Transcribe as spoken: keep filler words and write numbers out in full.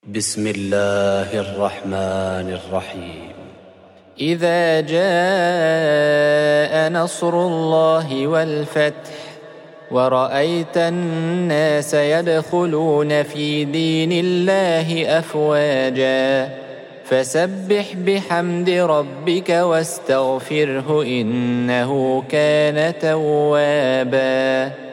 بسم الله الرحمن الرحيم. إذا جاء نصر الله والفتح ورأيت الناس يدخلون في دين الله أفواجا فسبح بحمد ربك واستغفره إنه كان توابا.